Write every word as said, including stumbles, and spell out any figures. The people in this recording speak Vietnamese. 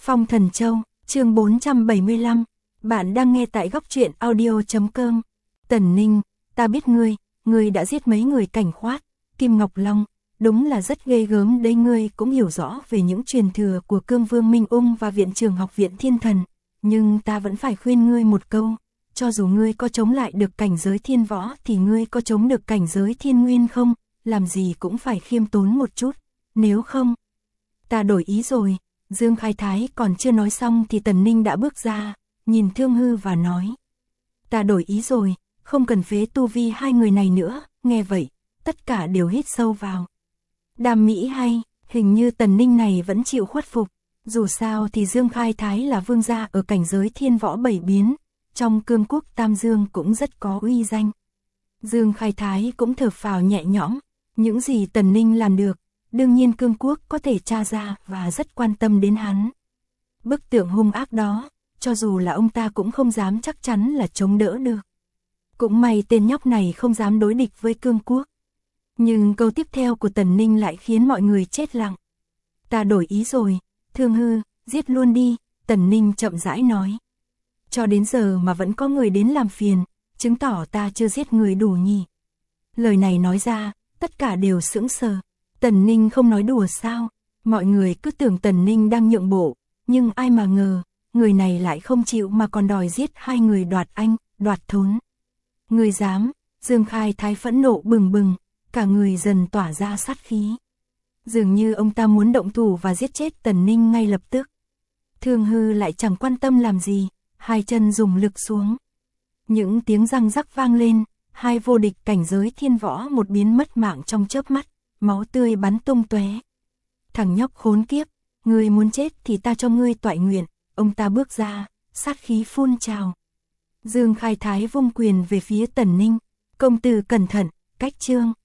Phong Thần Châu, chương bốn trăm bảy mươi lăm. Bạn đang nghe tại góc truyện audio chấm com. Tần Ninh, ta biết ngươi, ngươi đã giết mấy người Cảnh Khoát, Kim Ngọc Long, đúng là rất ghê gớm đấy. Ngươi cũng hiểu rõ về những truyền thừa của Cương Vương Minh Ung và Viện Trường Học viện Thiên Thần, nhưng ta vẫn phải khuyên ngươi một câu, cho dù ngươi có chống lại được cảnh giới thiên võ thì ngươi có chống được cảnh giới thiên nguyên không? Làm gì cũng phải khiêm tốn một chút, nếu không. Ta đổi ý rồi. Dương Khai Thái còn chưa nói xong thì Tần Ninh đã bước ra, nhìn Thương Hư và nói. Ta đổi ý rồi, không cần phế tu vi hai người này nữa. Nghe vậy, tất cả đều hít sâu vào. Đàm Mỹ hay, hình như Tần Ninh này vẫn chịu khuất phục. Dù sao thì Dương Khai Thái là vương gia ở cảnh giới thiên võ bảy biến, trong cương quốc Tam Dương cũng rất có uy danh. Dương Khai Thái cũng thở phào nhẹ nhõm, những gì Tần Ninh làm được, đương nhiên cương quốc có thể tra ra và rất quan tâm đến hắn. Bức tượng hung ác đó, cho dù là ông ta cũng không dám chắc chắn là chống đỡ được. Cũng may tên nhóc này không dám đối địch với cương quốc. Nhưng câu tiếp theo của Tần Ninh lại khiến mọi người chết lặng. Ta đổi ý rồi, Thương Hư, giết luôn đi, Tần Ninh chậm rãi nói. Cho đến giờ mà vẫn có người đến làm phiền, chứng tỏ ta chưa giết người đủ nhỉ. Lời này nói ra, tất cả đều sững sờ. Tần Ninh không nói đùa sao? Mọi người cứ tưởng Tần Ninh đang nhượng bộ, nhưng ai mà ngờ, người này lại không chịu mà còn đòi giết hai người Đoạt Anh, Đoạt Thốn. Người dám? Dương Khai Thái phẫn nộ bừng bừng, cả người dần tỏa ra sát khí. Dường như ông ta muốn động thủ và giết chết Tần Ninh ngay lập tức. Thương Hư lại chẳng quan tâm làm gì, hai chân dùng lực xuống. Những tiếng răng rắc vang lên, hai vô địch cảnh giới thiên võ một biến mất mạng trong chớp mắt, máu tươi bắn tung tóe. Thằng nhóc khốn kiếp, ngươi muốn chết thì ta cho ngươi toại nguyện. Ông ta bước ra, sát khí phun trào. Dương Khai Thái vung quyền về phía Tần Ninh. Công tử cẩn thận, cách trương.